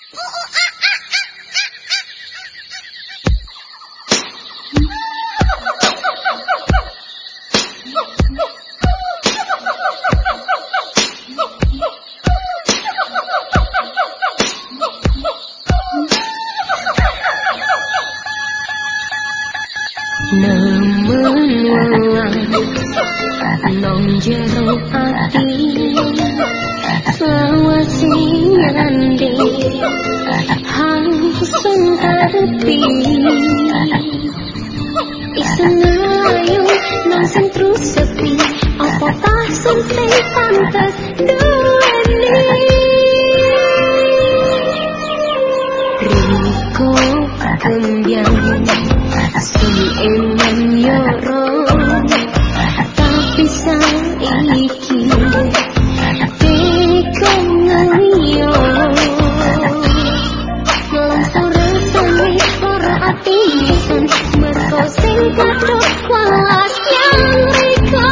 Nong jero ati lawasi nyande hangsun karepi isengayung nang sentru sepi apa tak something pantas duweni riko kembyang sing eman yoro bisa iki tekonyo langsung resmi ora ati sun merko sing kadok walas yang riko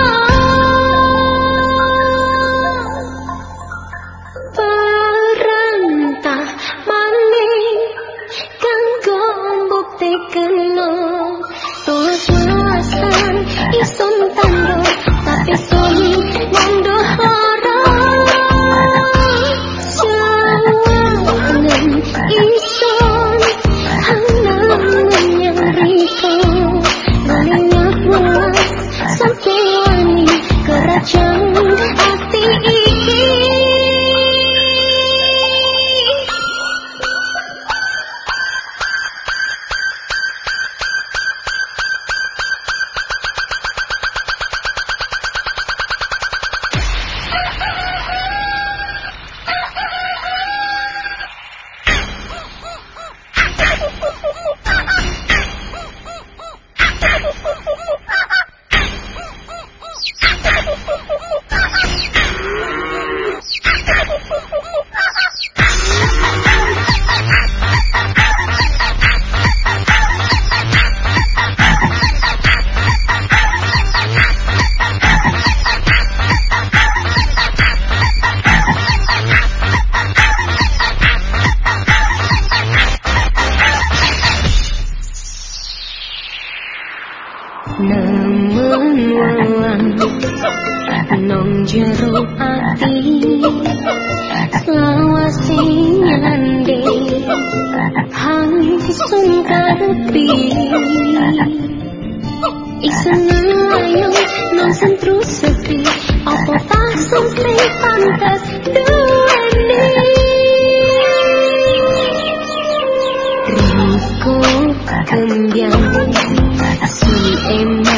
perantah maning kanggo mbuktekno tuas-tuasan isun tanduk tapi soli mondo horor jangan ison hanam yang riko ngalinya puas sampai wani kerajaan hati iki nong jero ati lawasi nyande hangsun karepi isengayung nang sentru sepi apa tak something pantas duweni riko kembyang sing eman